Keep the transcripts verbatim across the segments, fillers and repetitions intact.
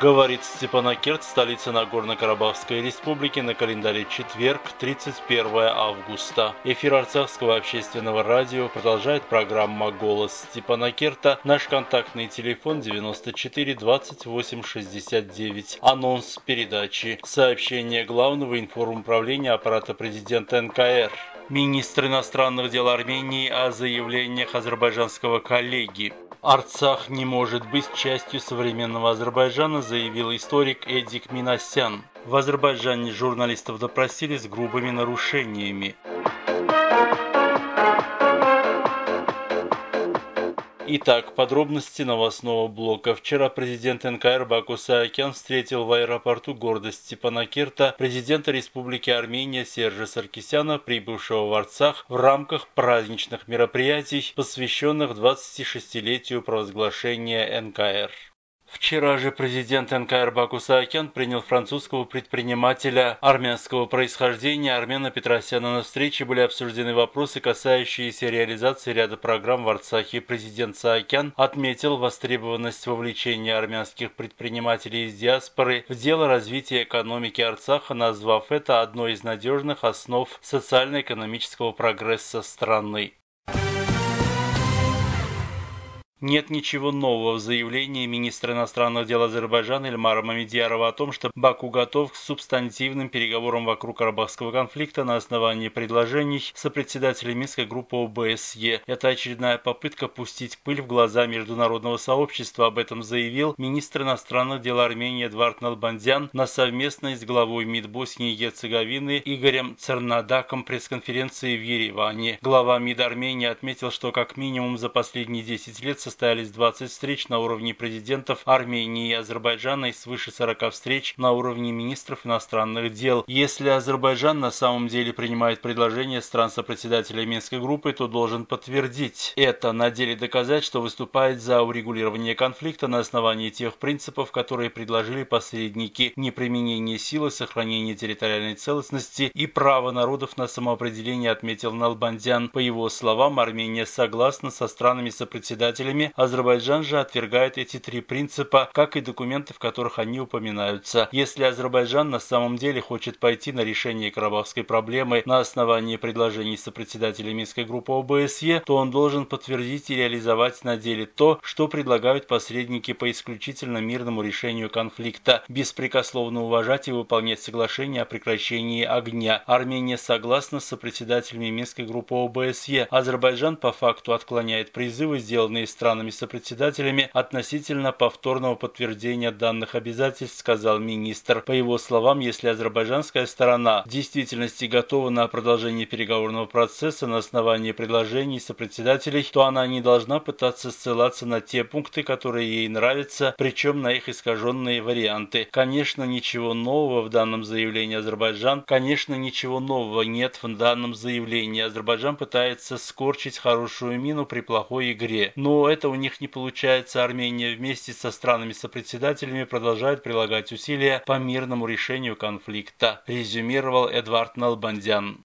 Говорит Степанакерт, столица Нагорно-Карабахской республики, на календаре четверг, тридцать первое августа. Эфир Арцахского общественного радио продолжает программа «Голос Степанакерта». Наш контактный телефон девяносто четыре двадцать восемь шестьдесят девять. Анонс передачи. Сообщение Главного информуправления аппарата президента эн ка эр. Министр иностранных дел Армении о заявлениях азербайджанского коллеги. Арцах не может быть частью современного Азербайджана, заявил историк Эдик Минасян. В Азербайджане журналистов допросили с грубыми нарушениями. Итак, подробности новостного блока. Вчера президент эн ка эр Баку Саакян встретил в аэропорту города Степанакерта президента Республики Армения Сержа Саркисяна, прибывшего в Арцах в рамках праздничных мероприятий, посвященных двадцатишестилетию провозглашения эн ка эр. Вчера же президент эн ка эр Баку Саакян принял французского предпринимателя армянского происхождения Армена Петросяна. На встрече были обсуждены вопросы, касающиеся реализации ряда программ в Арцахе. Президент Саакян отметил востребованность вовлечения армянских предпринимателей из диаспоры в дело развития экономики Арцаха, назвав это одной из надежных основ социально-экономического прогресса страны. Нет ничего нового в заявлении министра иностранных дел Азербайджана Ильмара Мамедьярова о том, что Баку готов к субстантивным переговорам вокруг карабахского конфликта на основании предложений сопредседателя Минской группы о бэ эс е. Это очередная попытка пустить пыль в глаза международного сообщества. Об этом заявил министр иностранных дел Армении Эдвард Налбандян на совместной с главой МИД Боснии и Герцеговины Игорем Цернадаком пресс-конференции в Ереване. Глава МИД Армении отметил, что как минимум за последние десять лет состоялись двадцать встреч на уровне президентов Армении и Азербайджана и свыше сорока встреч на уровне министров иностранных дел. Если Азербайджан на самом деле принимает предложения стран-сопредседателя Минской группы, то должен подтвердить это, на деле доказать, что выступает за урегулирование конфликта на основании тех принципов, которые предложили посредники: неприменение силы, сохранение территориальной целостности и право народов на самоопределение, отметил Налбандян. По его словам, Армения согласна со странами-сопредседателями. Азербайджан же отвергает эти три принципа, как и документы, в которых они упоминаются. Если Азербайджан на самом деле хочет пойти на решение карабахской проблемы на основании предложений сопредседателя Минской группы о бэ эс е, то он должен подтвердить и реализовать на деле то, что предлагают посредники по исключительно мирному решению конфликта, беспрекословно уважать и выполнять соглашение о прекращении огня. Армения согласна с сопредседателями Минской группы о бэ эс е. Азербайджан по факту отклоняет призывы, сделанные странами-сопредседателями относительно повторного подтверждения данных обязательств, сказал министр. По его словам, если азербайджанская сторона в действительности готова на продолжение переговорного процесса на основании предложений сопредседателей, то она не должна пытаться ссылаться на те пункты, которые ей нравятся, причем на их искаженные варианты. Конечно, ничего нового в данном заявлении Азербайджан, конечно, ничего нового нет в данном заявлении. Азербайджан пытается скорчить хорошую мину при плохой игре. Но это у них не получается. Армения вместе со странами-сопредседателями продолжает прилагать усилия по мирному решению конфликта, резюмировал Эдвард Налбандян.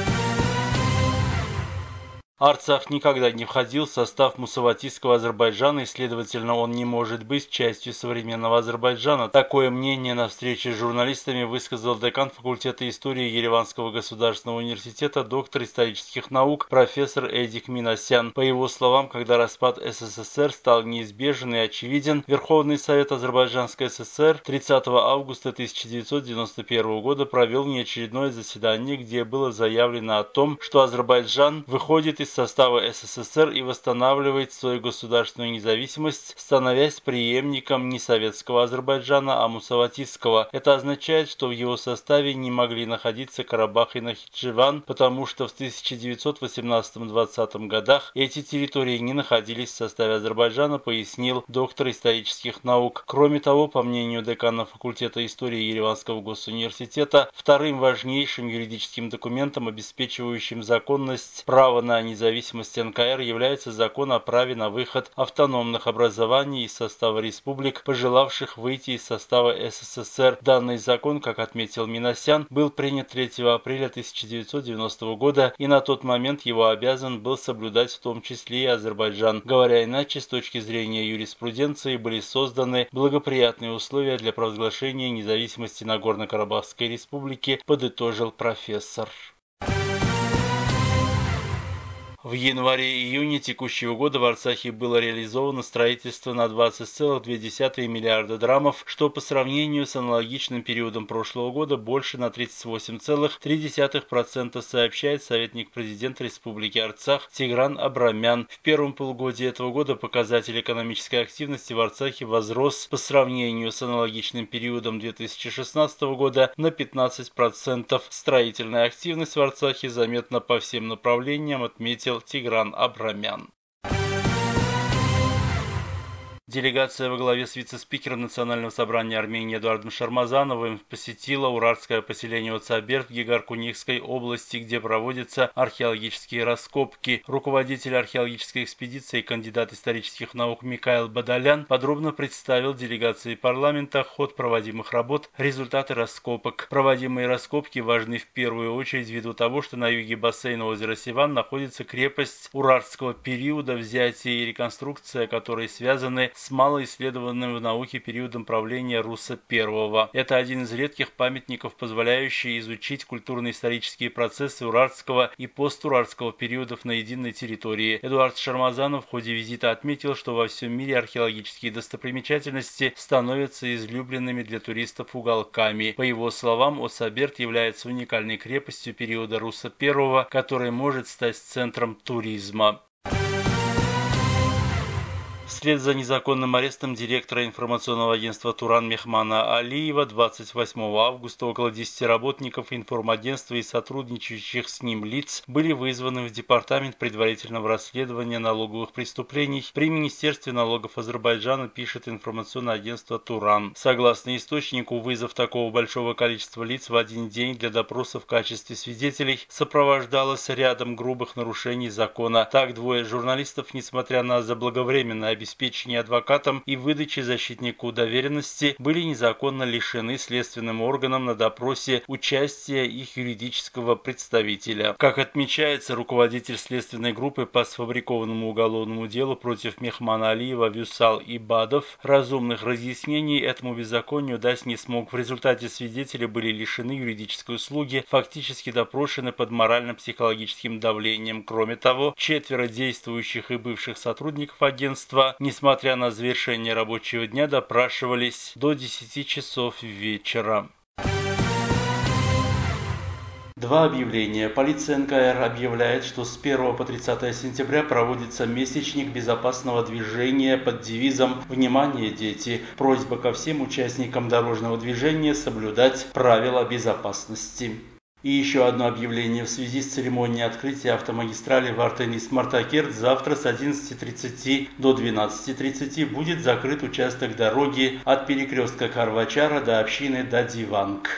Арцах никогда не входил в состав мусаватистского Азербайджана, и, следовательно, он не может быть частью современного Азербайджана. Такое мнение на встрече с журналистами высказал декан факультета истории Ереванского государственного университета, доктор исторических наук, профессор Эдик Минасян. По его словам, когда распад эс эс эс эр стал неизбежен и очевиден, Верховный Совет Азербайджанской эс эс эр тридцатого августа тысяча девятьсот девяносто первого года провел внеочередное заседание, где было заявлено о том, что Азербайджан выходит из состава эс эс эс эр и восстанавливает свою государственную независимость, становясь преемником не советского Азербайджана, а мусаватистского. Это означает, что в его составе не могли находиться Карабах и Нахичеван, потому что в тысяча девятьсот восемнадцатом-двадцатом годах эти территории не находились в составе Азербайджана, пояснил доктор исторических наук. Кроме того, по мнению декана факультета истории Ереванского госуниверситета, вторым важнейшим юридическим документом, обеспечивающим законность права на независимость независимости эн ка эр является закон о праве на выход автономных образований из состава республик, пожелавших выйти из состава эс эс эс эр. Данный закон, как отметил Минасян, был принят третьего апреля тысяча девятьсот девяностого года, и на тот момент его обязан был соблюдать в том числе и Азербайджан. Говоря иначе, с точки зрения юриспруденции были созданы благоприятные условия для провозглашения независимости Нагорно-Карабахской республики, подытожил профессор. В январе-июне текущего года в Арцахе было реализовано строительство на двадцать целых две десятых миллиарда драмов, что по сравнению с аналогичным периодом прошлого года больше на тридцать восемь целых три десятых процента, сообщает советник президента Республики Арцах Тигран Абрамян. В первом полугодии этого года показатель экономической активности в Арцахе возрос по сравнению с аналогичным периодом две тысячи шестнадцатого года на пятнадцать процентов. Строительная активность в Арцахе заметна по всем направлениям, отметил Тигран Абрамян. Делегация во главе с вице-спикером Национального собрания Армении Эдуардом Шармазановым посетила уральское поселение Оцаберд в Гегаркуникской области, где проводятся археологические раскопки. Руководитель археологической экспедиции и кандидат исторических наук Микаэл Бадалян подробно представил делегации парламента ход проводимых работ, результаты раскопок. Проводимые раскопки важны в первую очередь ввиду того, что на юге бассейна озера Севан находится крепость урартского периода, взятие и реконструкция которой связаны с малоисследованным в науке периодом правления Руса I. Это один из редких памятников, позволяющий изучить культурно-исторические процессы урартского и постурартского периодов на единой территории. Эдуард Шармазанов в ходе визита отметил, что во всем мире археологические достопримечательности становятся излюбленными для туристов уголками. По его словам, Оцаберд является уникальной крепостью периода Руса I, который может стать центром туризма. Вслед за незаконным арестом директора информационного агентства «Туран» Мехмана Алиева двадцать восьмого августа около десяти работников информагентства и сотрудничающих с ним лиц были вызваны в Департамент предварительного расследования налоговых преступлений при Министерстве налогов Азербайджана, пишет информационное агентство «Туран». Согласно источнику, вызов такого большого количества лиц в один день для допроса в качестве свидетелей сопровождалось рядом грубых нарушений закона. Так, двое журналистов, несмотря на заблаговременное обеспечение адвокатом и выдачи защитнику доверенности, были незаконно лишены следственным органам на допросе участия их юридического представителя. Как отмечается, руководитель следственной группы по сфабрикованному уголовному делу против Мехмана Алиева Вюсал Ибадов разумных разъяснений этому беззаконию дать не смог. В результате свидетели были лишены юридической услуги, фактически допрошены под морально-психологическим давлением. Кроме того, четверо действующих и бывших сотрудников агентства, несмотря на завершение рабочего дня, допрашивались до десяти часов вечера. Два объявления. Полиция эн ка эр объявляет, что с первого по тридцатое сентября проводится месячник безопасного движения под девизом «Внимание, дети!». Просьба ко всем участникам дорожного движения соблюдать правила безопасности. И еще одно объявление. В связи с церемонией открытия автомагистрали Вартенис-Мартакерт завтра с одиннадцати тридцати до двенадцати тридцати будет закрыт участок дороги от перекрестка Карвачара до общины Дадиванг.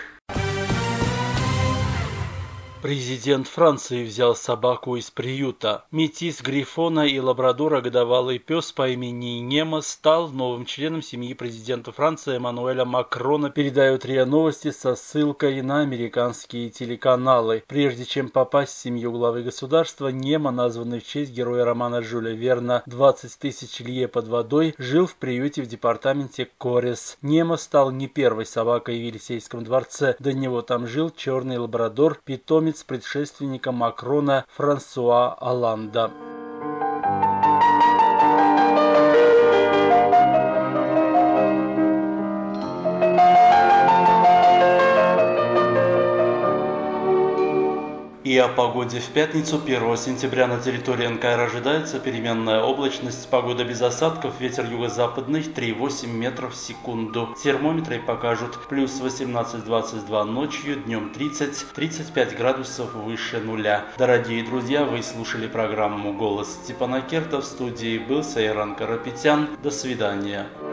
Президент Франции взял собаку из приюта. Метис грифона и лабрадора годовалый пес по имени Немо стал новым членом семьи президента Франции Эммануэля Макрона, передает РИА Новости со ссылкой на американские телеканалы. Прежде чем попасть в семью главы государства, Немо, названный в честь героя романа Жюля Верна «двадцать тысяч лье под водой», жил в приюте в департаменте Корес. Немо стал не первой собакой в Елисейском дворце. До него там жил черный лабрадор, питомец предшественника Макрона Франсуа Олланда. И о погоде в пятницу, первого сентября, на территории эн ка эр ожидается переменная облачность, погода без осадков, ветер юго-западный три и восемь метров в секунду. Термометры покажут плюс восемнадцать двадцать два ночью, днем тридцать тридцать пять градусов выше нуля. Дорогие друзья, вы слушали программу «Голос Степана Керта». В студии был Сайран Карапетян. До свидания.